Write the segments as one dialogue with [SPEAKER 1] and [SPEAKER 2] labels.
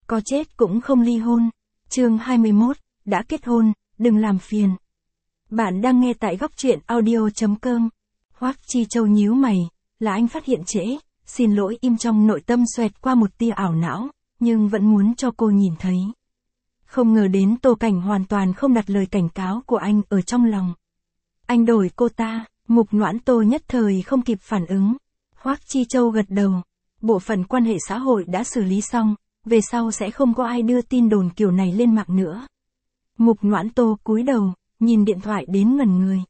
[SPEAKER 1] có chết cũng không ly hôn. Chương 21, đã kết hôn, đừng làm phiền. Bạn đang nghe tại góc truyện audio.com. Hoắc Chi Châu nhíu mày, là anh phát hiện trễ, xin lỗi, im trong nội tâm xoẹt qua một tia ảo não, nhưng vẫn muốn cho cô nhìn thấy. Không ngờ đến Tô Cảnh hoàn toàn không đặt lời cảnh cáo của anh ở trong lòng. Anh đổi cô ta, Mục Noãn Tô nhất thời không kịp phản ứng. Hoắc Chi Châu gật đầu, bộ phận quan hệ xã hội đã xử lý xong, về sau sẽ không có ai đưa tin đồn kiểu này lên mạng nữa. Mục Noãn Tô cúi đầu, nhìn điện thoại đến ngẩn người.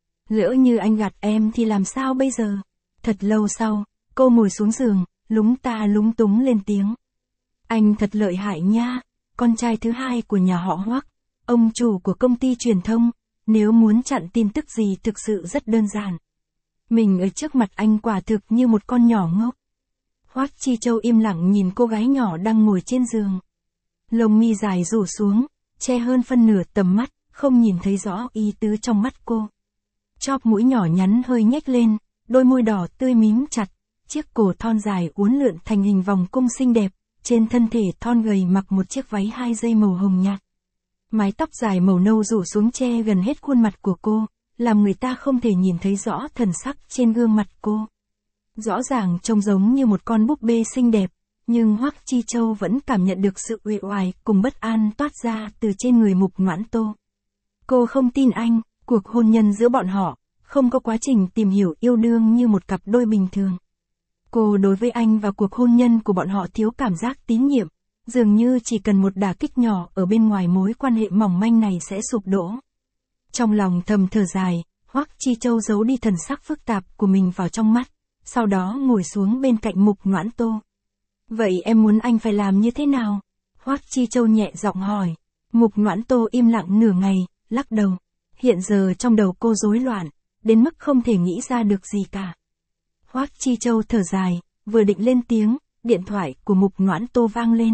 [SPEAKER 1] Lỡ như anh gạt em thì làm sao bây giờ? Thật lâu sau, cô ngồi xuống giường, lúng ta lúng túng lên tiếng. Anh thật lợi hại nha, con trai thứ hai của nhà họ Hoắc, ông chủ của công ty truyền thông, nếu muốn chặn tin tức gì thực sự rất đơn giản. Mình ở trước mặt anh quả thực như một con nhỏ ngốc. Hoắc Chi Châu im lặng nhìn cô gái nhỏ đang ngồi trên giường. Lông mi dài rủ xuống, che hơn phân nửa tầm mắt, không nhìn thấy rõ ý tứ trong mắt cô. Chóp mũi nhỏ nhắn hơi nhếch lên, đôi môi đỏ tươi mím chặt, chiếc cổ thon dài uốn lượn thành hình vòng cung xinh đẹp, trên thân thể thon gầy mặc một chiếc váy 2 dây màu hồng nhạt. Mái tóc dài màu nâu rủ xuống che gần hết khuôn mặt của cô, làm người ta không thể nhìn thấy rõ thần sắc trên gương mặt cô. Rõ ràng trông giống như một con búp bê xinh đẹp, nhưng Hoắc Chi Châu vẫn cảm nhận được sự uể oải cùng bất an toát ra từ trên người Mục Noãn Tô. Cô không tin anh, cuộc hôn nhân giữa bọn họ, không có quá trình tìm hiểu yêu đương như một cặp đôi bình thường. Cô đối với anh và cuộc hôn nhân của bọn họ thiếu cảm giác tín nhiệm, dường như chỉ cần một đả kích nhỏ ở bên ngoài mối quan hệ mỏng manh này sẽ sụp đổ. Trong lòng thầm thở dài, Hoắc Chi Châu giấu đi thần sắc phức tạp của mình vào trong mắt, sau đó ngồi xuống bên cạnh Mục Noãn Tô. Vậy em muốn anh phải làm như thế nào? Hoắc Chi Châu nhẹ giọng hỏi. Mục Noãn Tô im lặng nửa ngày, lắc đầu. Hiện giờ trong đầu cô rối loạn, đến mức không thể nghĩ ra được gì cả. Hoắc Chi Châu thở dài, vừa định lên tiếng, điện thoại của Mục Noãn Tô vang lên.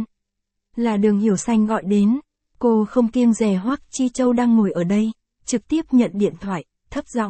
[SPEAKER 1] Là Đường Hiểu Xanh gọi đến, cô không kiêng dè Hoắc Chi Châu đang ngồi ở đây, trực tiếp nhận điện thoại, thấp giọng.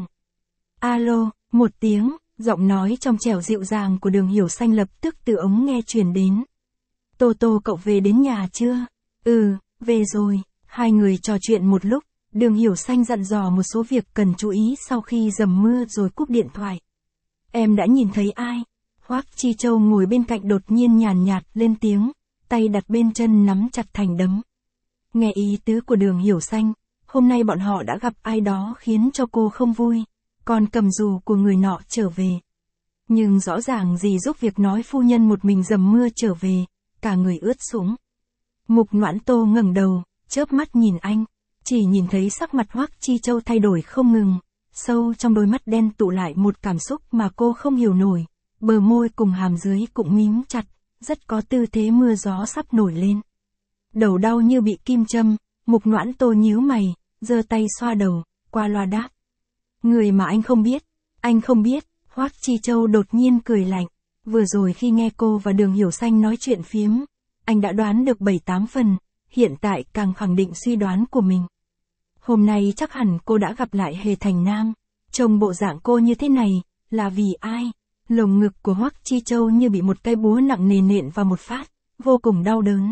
[SPEAKER 1] Alo, một tiếng, giọng nói trong trẻo dịu dàng của Đường Hiểu Xanh lập tức từ ống nghe truyền đến. Tô Tô cậu về đến nhà chưa? Ừ, về rồi. Hai người trò chuyện một lúc, Đường Hiểu Xanh dặn dò một số việc cần chú ý sau khi dầm mưa rồi cúp điện thoại. Em đã nhìn thấy ai? Hoắc Chi Châu ngồi bên cạnh đột nhiên nhàn nhạt lên tiếng, tay đặt bên chân nắm chặt thành đấm. Nghe ý tứ của Đường Hiểu Xanh, hôm nay bọn họ đã gặp ai đó khiến cho cô không vui, còn cầm dù của người nọ trở về. Nhưng rõ ràng gì giúp việc nói phu nhân một mình dầm mưa trở về, cả người ướt sũng. Mục Noãn Tô ngẩng đầu, chớp mắt nhìn anh, chỉ nhìn thấy sắc mặt Hoắc Chi Châu thay đổi không ngừng, sâu trong đôi mắt đen tụ lại một cảm xúc mà cô không hiểu nổi, bờ môi cùng hàm dưới cũng mím chặt, rất có tư thế mưa gió sắp nổi lên. Đầu đau như bị kim châm, Mục Noãn Tô nhíu mày, giơ tay xoa đầu, qua loa đáp. Người mà anh không biết, Hoắc Chi Châu đột nhiên cười lạnh, vừa rồi khi nghe cô và Đường Hiểu Xanh nói chuyện phiếm, anh đã đoán được 7-8 phần, hiện tại càng khẳng định suy đoán của mình. Hôm nay chắc hẳn cô đã gặp lại Hề Thành Nam, trông bộ dạng cô như thế này, là vì ai? Lồng ngực của Hoắc Chi Châu như bị một cây búa nặng nề nện vào một phát, vô cùng đau đớn.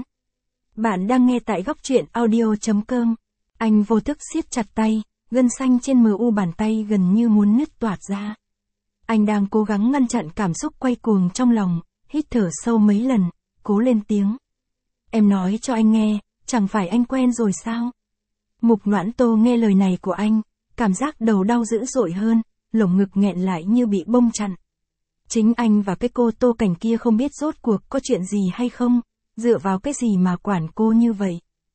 [SPEAKER 1] Bạn đang nghe tại góc truyện audio.com. Anh vô thức siết chặt tay, gân xanh trên mu bàn tay gần như muốn nứt toạc ra. Anh đang cố gắng ngăn chặn cảm xúc quay cuồng trong lòng, hít thở sâu mấy lần, cố lên tiếng. Em nói cho anh nghe, chẳng phải anh quen rồi sao? Mục Noãn Tô nghe lời này của anh, cảm giác đầu đau dữ dội hơn, lồng ngực nghẹn lại như bị bông chặn. Chính anh và cái cô Tô Cảnh kia không biết rốt cuộc có chuyện gì hay không, dựa vào cái gì mà quản cô như vậy.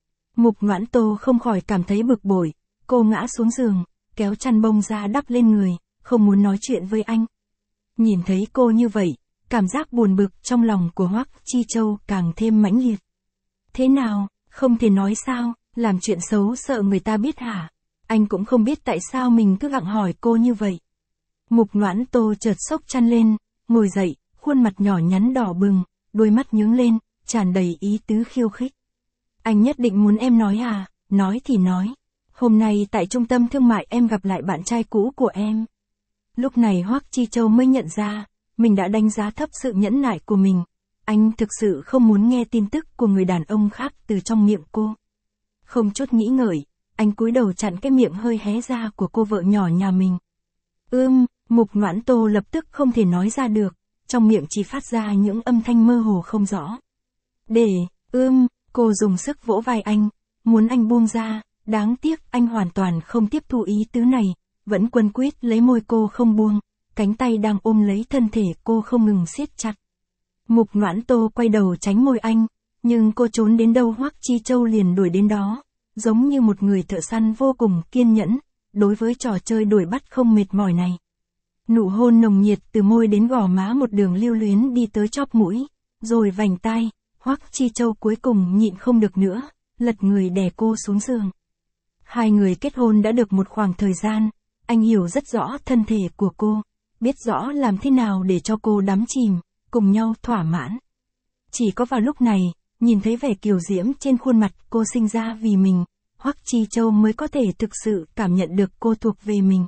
[SPEAKER 1] Mục Noãn Tô không khỏi cảm thấy bực bội, cô ngã xuống giường, kéo chăn bông ra đắp lên người, không muốn nói chuyện với anh. Nhìn thấy cô như vậy, cảm giác buồn bực trong lòng của Hoắc Chi Châu càng thêm mãnh liệt. Thế nào, không thể nói sao, làm chuyện xấu sợ người ta biết hả? Anh cũng không biết tại sao mình cứ gặng hỏi cô như vậy. Mục Noãn Tô chợt xốc chăn lên, ngồi dậy, khuôn mặt nhỏ nhắn đỏ bừng, đôi mắt nhướng lên, tràn đầy ý tứ khiêu khích. Anh nhất định muốn em nói à? Nói thì nói. Hôm nay tại trung tâm thương mại em gặp lại bạn trai cũ của em. Lúc này Hoắc Chi Châu mới nhận ra, mình đã đánh giá thấp sự nhẫn nại của mình. Anh thực sự không muốn nghe tin tức của người đàn ông khác từ trong miệng cô. Không chút nghĩ ngợi, anh cúi đầu chặn cái miệng hơi hé ra của cô vợ nhỏ nhà mình. Mục Noãn Tô lập tức không thể nói ra được, trong miệng chỉ phát ra những âm thanh mơ hồ không rõ. Cô dùng sức vỗ vai anh, muốn anh buông ra, đáng tiếc anh hoàn toàn không tiếp thu ý tứ này, vẫn quấn quýt lấy môi cô không buông, cánh tay đang ôm lấy thân thể cô không ngừng siết chặt. Mục Noãn Tô quay đầu tránh môi anh, nhưng cô trốn đến đâu Hoắc Chi Châu liền đuổi đến đó, giống như một người thợ săn vô cùng kiên nhẫn, đối với trò chơi đuổi bắt không mệt mỏi này. Nụ hôn nồng nhiệt từ môi đến gò má một đường lưu luyến đi tới chóp mũi, rồi vành tai, Hoắc Chi Châu cuối cùng nhịn không được nữa, lật người đè cô xuống giường. Hai người kết hôn đã được một khoảng thời gian, anh hiểu rất rõ thân thể của cô, biết rõ làm thế nào để cho cô đắm chìm, cùng nhau thỏa mãn. Chỉ có vào lúc này, nhìn thấy vẻ kiều diễm trên khuôn mặt cô sinh ra vì mình, Hoắc Chi Châu mới có thể thực sự cảm nhận được cô thuộc về mình.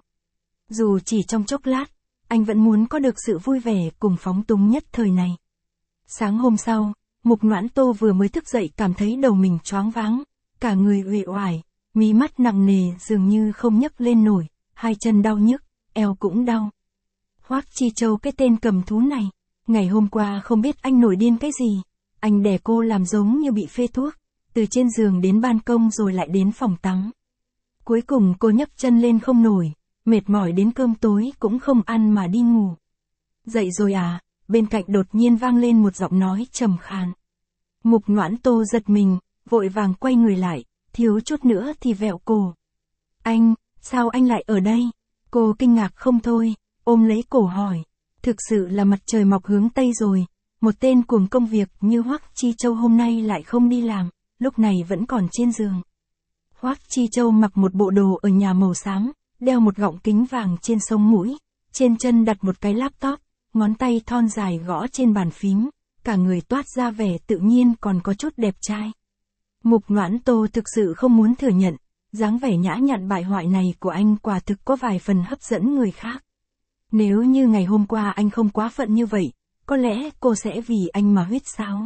[SPEAKER 1] Dù chỉ trong chốc lát, anh vẫn muốn có được sự vui vẻ cùng phóng túng nhất thời này. Sáng hôm sau, Mục Noãn Tô vừa mới thức dậy cảm thấy đầu mình choáng váng, cả người uể oải, mí mắt nặng nề dường như không nhấc lên nổi, hai chân đau nhức, eo cũng đau. Hoắc Chi Châu cái tên cầm thú này, ngày hôm qua không biết anh nổi điên cái gì, anh đè cô làm giống như bị phê thuốc, từ trên giường đến ban công rồi lại đến phòng tắm. Cuối cùng cô nhấc chân lên không nổi, mệt mỏi đến cơm tối cũng không ăn mà đi ngủ. Dậy rồi à, bên cạnh đột nhiên vang lên một giọng nói trầm khàn. Mục Noãn Tô giật mình, vội vàng quay người lại, thiếu chút nữa thì vẹo cổ. Anh, sao anh lại ở đây? Cô kinh ngạc không thôi, ôm lấy cổ hỏi. Thực sự là mặt trời mọc hướng Tây rồi, một tên cuồng công việc như Hoắc Chi Châu hôm nay lại không đi làm, lúc này vẫn còn trên giường. Hoắc Chi Châu mặc một bộ đồ ở nhà màu xám, đeo một gọng kính vàng trên sống mũi, trên chân đặt một cái laptop, ngón tay thon dài gõ trên bàn phím, cả người toát ra vẻ tự nhiên còn có chút đẹp trai. Mục Noãn Tô thực sự không muốn thừa nhận, dáng vẻ nhã nhặn bại hoại này của anh quả thực có vài phần hấp dẫn người khác. Nếu như ngày hôm qua anh không quá phận như vậy, có lẽ cô sẽ vì anh mà huýt sáo.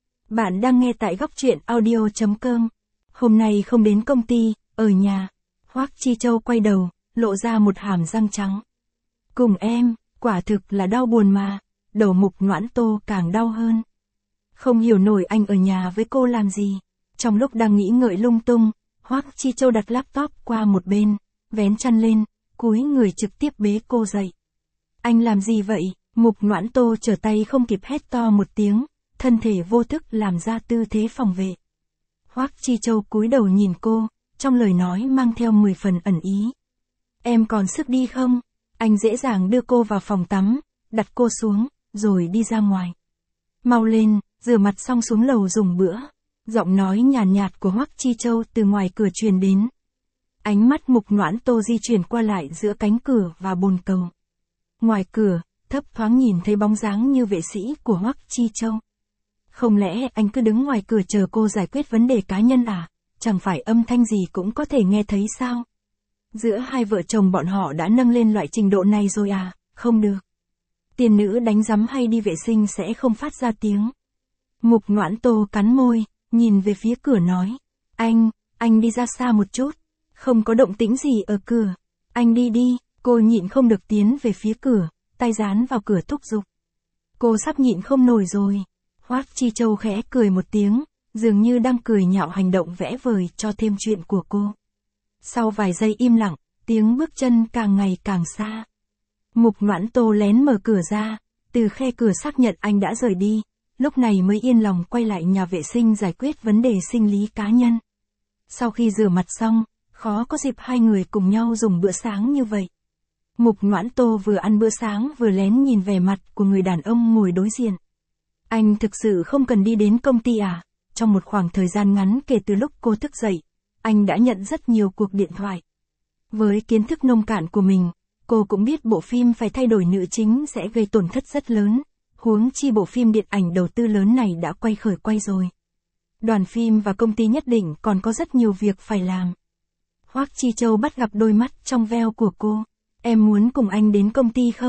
[SPEAKER 1] Bạn đang nghe tại góc truyện audio.com. Hôm nay không đến công ty, ở nhà. Hoắc Chi Châu quay đầu, lộ ra một hàm răng trắng. Cùng em, quả thực là đau buồn mà. Đầu Mục Noãn Tô càng đau hơn. Không hiểu nổi anh ở nhà với cô làm gì. Trong lúc đang nghĩ ngợi lung tung, Hoắc Chi Châu đặt laptop qua một bên, vén chăn lên, cúi người trực tiếp bế cô dậy. Anh làm gì vậy? Mục Noãn Tô trở tay không kịp hét to một tiếng, thân thể vô thức làm ra tư thế phòng vệ. Hoắc Chi Châu cúi đầu nhìn cô, trong lời nói mang theo 10 phần ẩn ý. Em còn sức đi không? Anh dễ dàng đưa cô vào phòng tắm, đặt cô xuống, rồi đi ra ngoài. Mau lên, rửa mặt xong xuống lầu dùng bữa. Giọng nói nhàn nhạt của Hoắc Chi Châu từ ngoài cửa truyền đến. Ánh mắt Mục Noãn Tô di chuyển qua lại giữa cánh cửa và bồn cầu. Ngoài cửa, thấp thoáng nhìn thấy bóng dáng như vệ sĩ của Hoắc Chi Châu. Không lẽ anh cứ đứng ngoài cửa chờ cô giải quyết vấn đề cá nhân à? Chẳng phải âm thanh gì cũng có thể nghe thấy sao? Giữa hai vợ chồng bọn họ đã nâng lên loại trình độ này rồi à? Không được. Tiền nữ đánh rắm hay đi vệ sinh sẽ không phát ra tiếng. Mục Noãn Tô cắn môi, nhìn về phía cửa nói. Anh đi ra xa một chút. Không có động tĩnh gì ở cửa. Anh đi đi. Cô nhịn không được tiến về phía cửa, tay dán vào cửa thúc giục. Cô sắp nhịn không nổi rồi. Hoắc Chi Châu khẽ cười một tiếng, dường như đang cười nhạo hành động vẽ vời cho thêm chuyện của cô. Sau vài giây im lặng, tiếng bước chân càng ngày càng xa. Mục Noãn Tô lén mở cửa ra, từ khe cửa xác nhận anh đã rời đi, lúc này mới yên lòng quay lại nhà vệ sinh giải quyết vấn đề sinh lý cá nhân. Sau khi rửa mặt xong, khó có dịp hai người cùng nhau dùng bữa sáng như vậy. Mục Noãn Tô vừa ăn bữa sáng vừa lén nhìn vẻ mặt của người đàn ông ngồi đối diện. Anh thực sự không cần đi đến công ty à? Trong một khoảng thời gian ngắn kể từ lúc cô thức dậy, anh đã nhận rất nhiều cuộc điện thoại. Với kiến thức nông cạn của mình, cô cũng biết bộ phim phải thay đổi nữ chính sẽ gây tổn thất rất lớn, huống chi bộ phim điện ảnh đầu tư lớn này đã quay rồi. Đoàn phim và công ty nhất định còn có rất nhiều việc phải làm. Hoắc Chi Châu bắt gặp đôi mắt trong veo của cô. Em muốn cùng anh đến công ty không?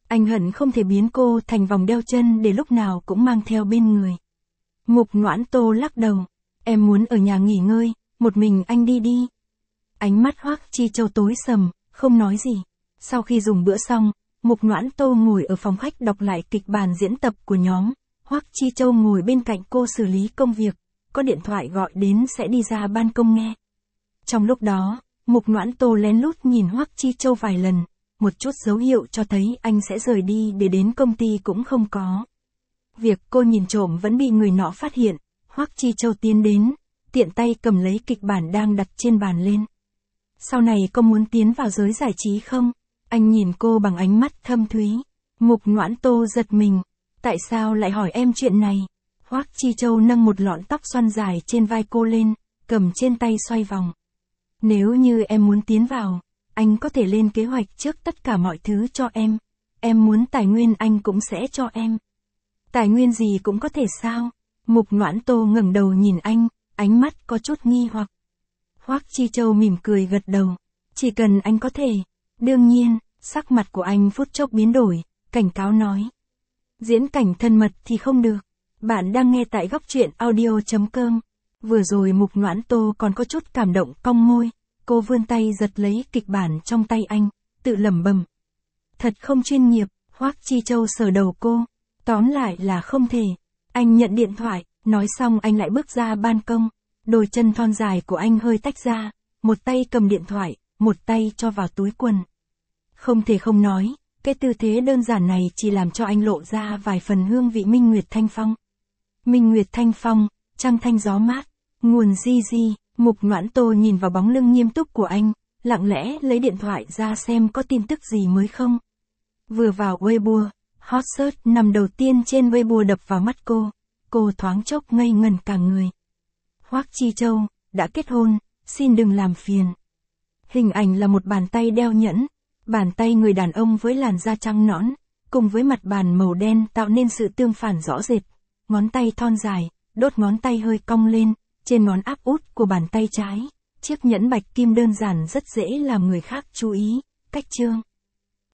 [SPEAKER 1] Anh hận không thể biến cô thành vòng đeo chân để lúc nào cũng mang theo bên người. Mục Noãn Tô lắc đầu. Em muốn ở nhà nghỉ ngơi, một mình anh đi đi. Ánh mắt Hoắc Chi Châu tối sầm, không nói gì. Sau khi dùng bữa xong, Mục Noãn Tô ngồi ở phòng khách đọc lại kịch bản diễn tập của nhóm. Hoắc Chi Châu ngồi bên cạnh cô xử lý công việc, có điện thoại gọi đến sẽ đi ra ban công nghe. Trong lúc đó, Mục Noãn Tô lén lút nhìn Hoắc Chi Châu vài lần, một chút dấu hiệu cho thấy anh sẽ rời đi để đến công ty cũng không có. Việc cô nhìn trộm vẫn bị người nọ phát hiện, Hoắc Chi Châu tiến đến, tiện tay cầm lấy kịch bản đang đặt trên bàn lên. Sau này có muốn tiến vào giới giải trí không? Anh nhìn cô bằng ánh mắt thâm thúy. Mục Noãn Tô giật mình. Tại sao lại hỏi em chuyện này? Hoắc Chi Châu nâng một lọn tóc xoăn dài trên vai cô lên, cầm trên tay xoay vòng. Nếu như em muốn tiến vào, anh có thể lên kế hoạch trước tất cả mọi thứ cho em. Em muốn tài nguyên anh cũng sẽ cho em. Tài nguyên gì cũng có thể sao? Mục Noãn Tô ngẩng đầu nhìn anh, ánh mắt có chút nghi hoặc. Hoắc Chi Châu mỉm cười gật đầu. Chỉ cần anh có thể. Đương nhiên, sắc mặt của anh phút chốc biến đổi, cảnh cáo nói. Diễn cảnh thân mật thì không được. Bạn đang nghe tại góc truyện audio.com. Vừa rồi Mục Noãn Tô còn có chút cảm động cong môi. Cô vươn tay giật lấy kịch bản trong tay anh, tự lẩm bẩm. Thật không chuyên nghiệp. Hoắc Chi Châu sờ đầu cô. Tóm lại là không thể. Anh nhận điện thoại, nói xong anh lại bước ra ban công. Đôi chân thon dài của anh hơi tách ra, một tay cầm điện thoại, một tay cho vào túi quần. Không thể không nói, cái tư thế đơn giản này chỉ làm cho anh lộ ra vài phần hương vị Minh Nguyệt Thanh Phong. Minh Nguyệt Thanh Phong, trăng thanh gió mát, nguồn di di. Mục Noãn Tô nhìn vào bóng lưng nghiêm túc của anh, lặng lẽ lấy điện thoại ra xem có tin tức gì mới không. Vừa vào Weibo, hot search nằm đầu tiên trên Weibo đập vào mắt cô thoáng chốc ngây ngẩn cả người. Hoắc Chi Châu, đã kết hôn, xin đừng làm phiền. Hình ảnh là một bàn tay đeo nhẫn, bàn tay người đàn ông với làn da trắng nõn, cùng với mặt bàn màu đen tạo nên sự tương phản rõ rệt. Ngón tay thon dài, đốt ngón tay hơi cong lên, trên ngón áp út của bàn tay trái, chiếc nhẫn bạch kim đơn giản rất dễ làm người khác chú ý. Cách chương